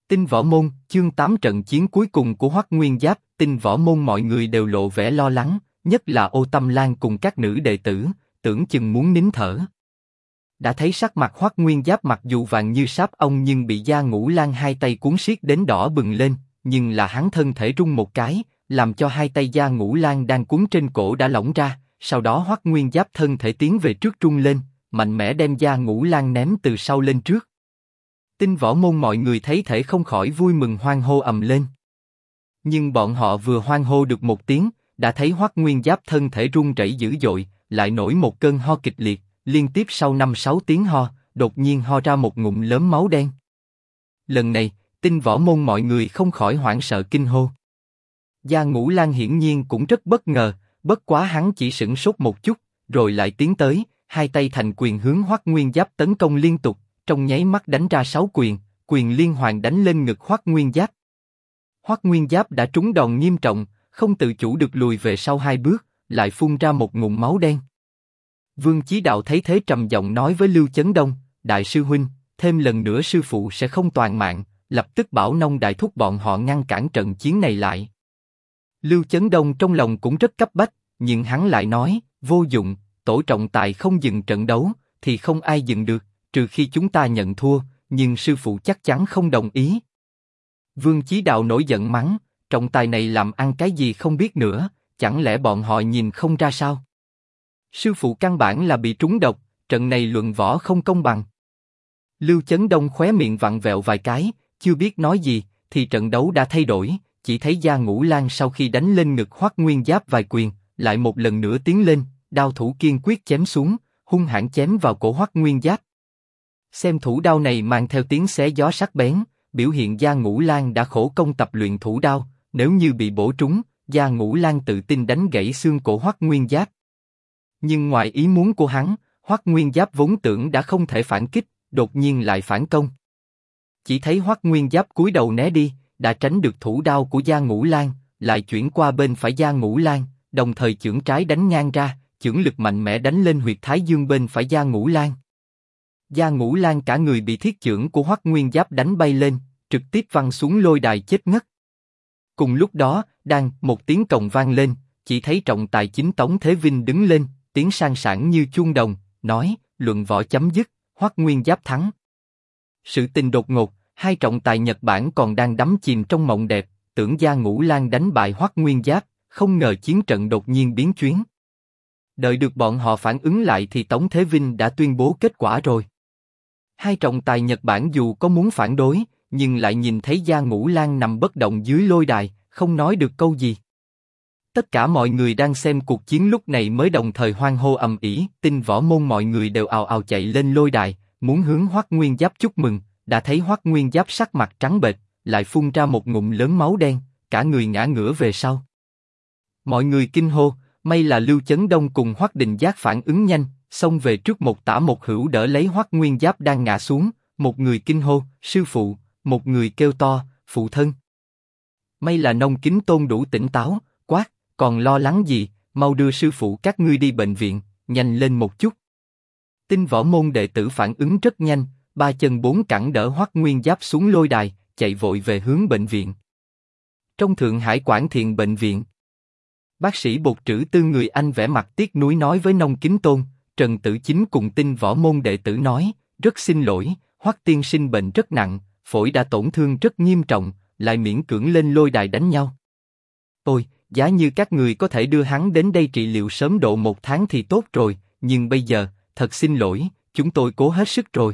Tinh Võ Môn, chương 8 trận chiến cuối cùng của Hoắc Nguyên Giáp. Tinh Võ Môn mọi người đều lộ vẻ lo lắng, nhất là Ô Tâm Lan cùng các nữ đệ tử, tưởng chừng muốn nín thở. Đã thấy sắc mặt Hoắc Nguyên Giáp mặc dù vàng như sáp ong nhưng bị Gia Ngũ Lang hai tay cuốn siết đến đỏ bừng lên, nhưng là hắn thân thể rung một cái, làm cho hai tay Gia Ngũ Lang đang cuốn trên cổ đã lỏng ra. Sau đó Hoắc Nguyên Giáp thân thể tiến về trước rung lên, mạnh mẽ đem Gia Ngũ Lang ném từ sau lên trước. Tinh Võ Môn mọi người thấy thể không khỏi vui mừng hoan hô ầm lên. Nhưng bọn họ vừa hoan hô được một tiếng, đã thấy Hoắc Nguyên Giáp thân thể run rẩy dữ dội, lại nổi một cơn ho kịch liệt, liên tiếp sau 5-6 tiếng ho, đột nhiên ho ra một ngụm lớn máu đen. Lần này, Tinh Võ Môn mọi người không khỏi hoảng sợ kinh hô. Gia Ngũ Lang hiển nhiên cũng rất bất ngờ, bất quá hắn chỉ sửng sốt một chút, rồi lại tiến tới, hai tay thành quyền hướng Hoắc Nguyên Giáp tấn công liên tục, trong nháy mắt đánh ra 6 quyền, quyền liên hoàn đánh lên ngực Hoắc Nguyên Giáp. Hoắc Nguyên Giáp đã trúng đòn nghiêm trọng, không tự chủ được lùi về sau 2 bước, lại phun ra một ngụm máu đen. Vương Chí Đạo thấy thế trầm giọng nói với Lưu Chấn Đông: Đại sư huynh, thêm lần nữa sư phụ sẽ không toàn mạng, lập tức bảo Nông đại thúc bọn họ ngăn cản trận chiến này lại. Lưu Chấn Đông trong lòng cũng rất cấp bách, nhưng hắn lại nói: vô dụng, tổ trọng tài không dừng trận đấu, thì không ai dừng được, trừ khi chúng ta nhận thua, nhưng sư phụ chắc chắn không đồng ý. Vương Chí Đạo nổi giận mắng: trọng tài này làm ăn cái gì không biết nữa, chẳng lẽ bọn họ nhìn không ra sao? Sư phụ căn bản là bị trúng độc, trận này luận võ không công bằng. Lưu Chấn Đông khóe miệng vặn vẹo vài cái, chưa biết nói gì, thì trận đấu đã thay đổi, chỉ thấy Gia Ngũ Lang sau khi đánh lên ngực Hoắc Nguyên Giáp vài quyền, lại một lần nữa tiến lên, đao thủ kiên quyết chém xuống, hung hãn chém vào cổ Hoắc Nguyên Giáp. Xem thủ đao này mang theo tiếng xé gió sắc bén, biểu hiện Gia Ngũ Lang đã khổ công tập luyện thủ đao, nếu như bị bổ trúng, Gia Ngũ Lang tự tin đánh gãy xương cổ Hoắc Nguyên Giáp. Nhưng ngoài ý muốn của hắn, Hoắc Nguyên Giáp vốn tưởng đã không thể phản kích, đột nhiên lại phản công. Chỉ thấy Hoắc Nguyên Giáp cúi đầu né đi, đã tránh được thủ đao của Gia Ngũ Lang, lại chuyển qua bên phải Gia Ngũ Lang, đồng thời chưởng trái đánh ngang ra, chưởng lực mạnh mẽ đánh lên huyệt thái dương bên phải Gia Ngũ Lang. Gia Ngũ Lang cả người bị thiết chưởng của Hoắc Nguyên Giáp đánh bay lên, trực tiếp văng xuống lôi đài chết ngất. Cùng lúc đó, đang một tiếng cồng vang lên, chỉ thấy trọng tài chính Tống Thế Vinh đứng lên, tiếng sang sảng như chuông đồng, nói: luận võ chấm dứt, Hoắc Nguyên Giáp thắng. Sự tình đột ngột, hai trọng tài Nhật Bản còn đang đắm chìm trong mộng đẹp, tưởng Gia Ngũ Lang đánh bại Hoắc Nguyên Giáp, không ngờ chiến trận đột nhiên biến chuyển. Đợi được bọn họ phản ứng lại thì Tống Thế Vinh đã tuyên bố kết quả rồi. Hai trọng tài Nhật Bản dù có muốn phản đối, nhưng lại nhìn thấy Gia Ngũ Lang nằm bất động dưới lôi đài, không nói được câu gì. Tất cả mọi người đang xem cuộc chiến lúc này mới đồng thời hoan hô ầm ĩ, Tinh Võ Môn mọi người đều ào ào chạy lên lôi đài, muốn hướng Hoắc Nguyên Giáp chúc mừng, đã thấy Hoắc Nguyên Giáp sắc mặt trắng bệch, lại phun ra một ngụm lớn máu đen, cả người ngã ngửa về sau. Mọi người kinh hô, may là Lưu Chấn Đông cùng Hoắc Định Giác phản ứng nhanh, xông về trước một tả một hữu đỡ lấy Hoắc Nguyên Giáp đang ngã xuống, một người kinh hô, sư phụ, một người kêu to, phụ thân. May là Nông Kính Tôn đủ tỉnh táo, quát, còn lo lắng gì, mau đưa sư phụ các ngươi đi bệnh viện, nhanh lên một chút. Tinh Võ Môn đệ tử phản ứng rất nhanh, 3 chân 4 cẳng đỡ Hoắc Nguyên Giáp xuống lôi đài, chạy vội về hướng bệnh viện. Trong Thượng Hải Quảng Thiện bệnh viện, bác sĩ Bột Trữ Tư người Anh vẻ mặt tiếc nuối nói với Nông Kính Tôn: Trần Tử Chính cùng Tinh Võ Môn đệ tử nói, rất xin lỗi, Hoắc tiên sinh bệnh rất nặng, phổi đã tổn thương rất nghiêm trọng, lại miễn cưỡng lên lôi đài đánh nhau. Ôi, giá như các người có thể đưa hắn đến đây trị liệu sớm độ 1 tháng thì tốt rồi, nhưng bây giờ, thật xin lỗi, chúng tôi cố hết sức rồi.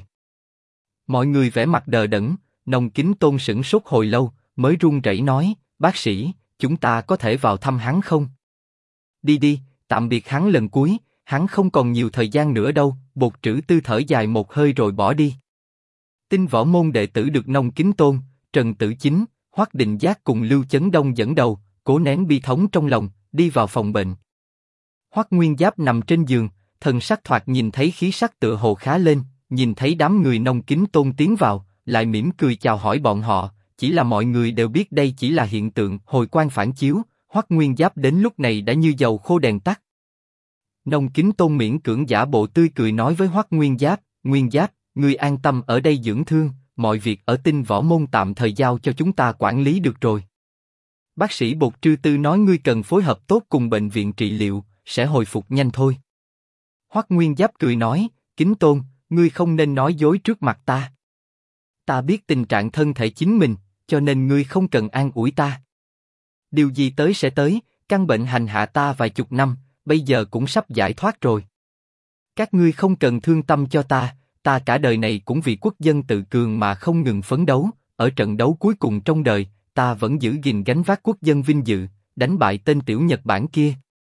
Mọi người vẻ mặt đờ đẫn, Nông Kính Tôn sửng sốt hồi lâu, mới run rẩy nói: bác sĩ, chúng ta có thể vào thăm hắn không? Đi đi, tạm biệt hắn lần cuối, hắn không còn nhiều thời gian nữa đâu. Bột Trữ Tư thở dài một hơi rồi bỏ đi. Tinh Võ Môn đệ tử được Nông Kính Tôn, Trần Tử Chính, Hoắc Định Giác cùng Lưu Chấn Đông dẫn đầu, cố nén bi thống trong lòng, đi vào phòng bệnh. Hoắc Nguyên Giáp nằm trên giường, thần sắc thoạt nhìn thấy khí sắc tựa hồ khá lên, nhìn thấy đám người Nông Kính Tôn tiến vào, lại mỉm cười chào hỏi bọn họ. Chỉ là mọi người đều biết đây chỉ là hiện tượng hồi quang phản chiếu, Hoắc Nguyên Giáp đến lúc này đã như dầu khô đèn tắt. Nông Kính Tôn miễn cưỡng giả bộ tươi cười nói với Hoắc Nguyên Giáp: Nguyên Giáp, ngươi an tâm ở đây dưỡng thương, mọi việc ở Tinh Võ Môn tạm thời giao cho chúng ta quản lý được rồi. Bác sĩ Bột Trư Tư nói ngươi cần phối hợp tốt cùng bệnh viện trị liệu, sẽ hồi phục nhanh thôi. Hoắc Nguyên Giáp cười nói, Kính Tôn, ngươi không nên nói dối trước mặt ta. Ta biết tình trạng thân thể chính mình, cho nên ngươi không cần an ủi ta. Điều gì tới sẽ tới, căn bệnh hành hạ ta vài chục năm, bây giờ cũng sắp giải thoát rồi. Các ngươi không cần thương tâm cho ta cả đời này cũng vì quốc dân tự cường mà không ngừng phấn đấu, ở trận đấu cuối cùng trong đời, ta vẫn giữ gìn gánh vác quốc dân vinh dự, đánh bại tên tiểu Nhật Bản kia.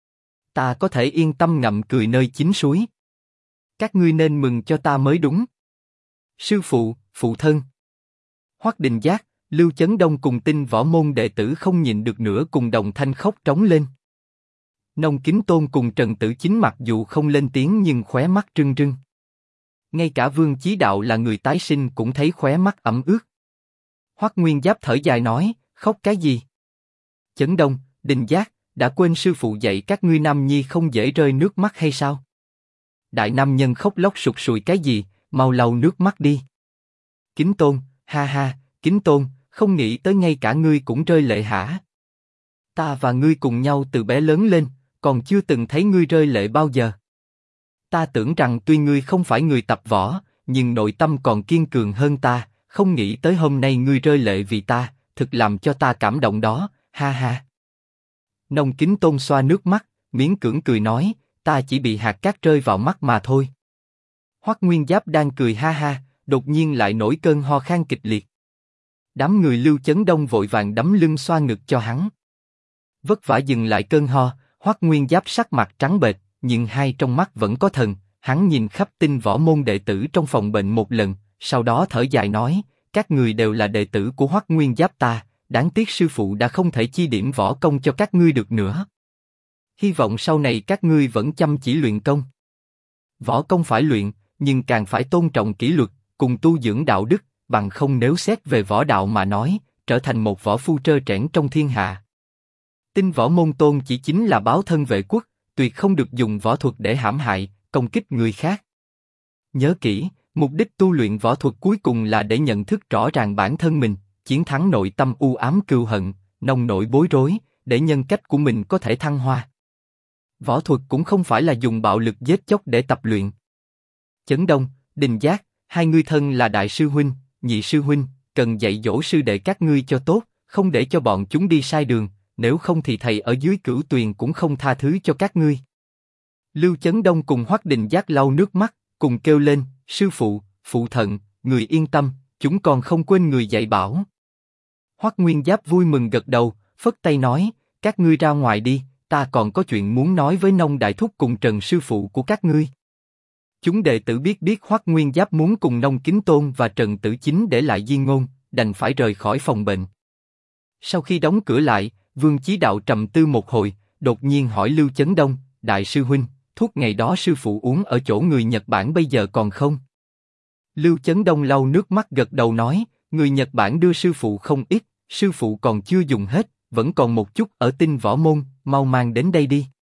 Ta có thể yên tâm ngậm cười nơi chính suối. Các ngươi nên mừng cho ta mới đúng. Sư phụ, phụ thân. Hoắc Đình Giác, Lưu Chấn Đông cùng Tinh Võ Môn đệ tử không nhịn được nữa cùng đồng thanh khóc trống lên. Nông Kính Tôn cùng Trần Tử Chính mặc dù không lên tiếng nhưng khóe mắt rưng rưng. Ngay cả Vương Chí Đạo là người tái sinh cũng thấy khóe mắt ẩm ướt. Hoắc Nguyên Giáp thở dài nói, khóc cái gì? Chấn Đông, Đình Giác, đã quên sư phụ dạy các ngươi nam nhi không dễ rơi nước mắt hay sao? Đại nam nhân khóc lóc sụt sùi cái gì, mau lau nước mắt đi. Kính Tôn, ha ha, Kính Tôn, không nghĩ tới ngay cả ngươi cũng rơi lệ hả? Ta và ngươi cùng nhau từ bé lớn lên, còn chưa từng thấy ngươi rơi lệ bao giờ. Ta tưởng rằng tuy ngươi không phải người tập võ, nhưng nội tâm còn kiên cường hơn ta, không nghĩ tới hôm nay ngươi rơi lệ vì ta, thực làm cho ta cảm động đó, ha ha. Nông Kính Tôn xoa nước mắt, miễn cưỡng cười nói, ta chỉ bị hạt cát rơi vào mắt mà thôi. Hoắc Nguyên Giáp đang cười ha ha, đột nhiên lại nổi cơn ho khan kịch liệt. Đám người Lưu Chấn Đông vội vàng đấm lưng xoa ngực cho hắn. Vất vả dừng lại cơn ho, Hoắc Nguyên Giáp sắc mặt trắng bệch, nhưng hai trong mắt vẫn có thần. Hắn nhìn khắp Tinh Võ Môn đệ tử trong phòng bệnh một lần, sau đó thở dài nói, các người đều là đệ tử của Hoắc Nguyên Giáp ta, đáng tiếc sư phụ đã không thể chi điểm võ công cho các ngươi được nữa. Hy vọng sau này các ngươi vẫn chăm chỉ luyện công. Võ công phải luyện, nhưng càng phải tôn trọng kỷ luật, cùng tu dưỡng đạo đức, bằng không nếu xét về võ đạo mà nói, trở thành một võ phu trơ trẽn trong thiên hạ. Tinh Võ Môn tôn chỉ chính là báo thân vệ quốc, tuyệt không được dùng võ thuật để hãm hại, công kích người khác. Nhớ kỹ, mục đích tu luyện võ thuật cuối cùng là để nhận thức rõ ràng bản thân mình, chiến thắng nội tâm u ám cừu hận, nông nổi bối rối, để nhân cách của mình có thể thăng hoa. Võ thuật cũng không phải là dùng bạo lực giết chóc để tập luyện. Chấn Đông, Đình Giác, hai ngươi thân là đại sư huynh, nhị sư huynh, cần dạy dỗ sư đệ các ngươi cho tốt, không để cho bọn chúng đi sai đường, nếu không thì thầy ở dưới Cửu Tuyền cũng không tha thứ cho các ngươi. Lưu Chấn Đông cùng Hoắc Đình Giác lau nước mắt, cùng kêu lên, sư phụ, phụ thần, người yên tâm, chúng còn không quên người dạy bảo. Hoắc Nguyên Giáp vui mừng gật đầu, phất tay nói, các ngươi ra ngoài đi, ta còn có chuyện muốn nói với Nông Đại Thúc cùng Trần sư phụ của các ngươi. Chúng đệ tử biết Hoắc Nguyên Giáp muốn cùng Nông Kính Tôn và Trần Tử Chính để lại di ngôn, đành phải rời khỏi phòng bệnh. Sau khi đóng cửa lại, Vương Chí Đạo trầm tư một hồi, đột nhiên hỏi Lưu Chấn Đông, đại sư huynh, thuốc ngày đó sư phụ uống ở chỗ người Nhật Bản bây giờ còn không? Lưu Chấn Đông lau nước mắt gật đầu nói, người Nhật Bản đưa sư phụ không ít, sư phụ còn chưa dùng hết, vẫn còn một chút ở Tinh Võ Môn, mau mang đến đây đi.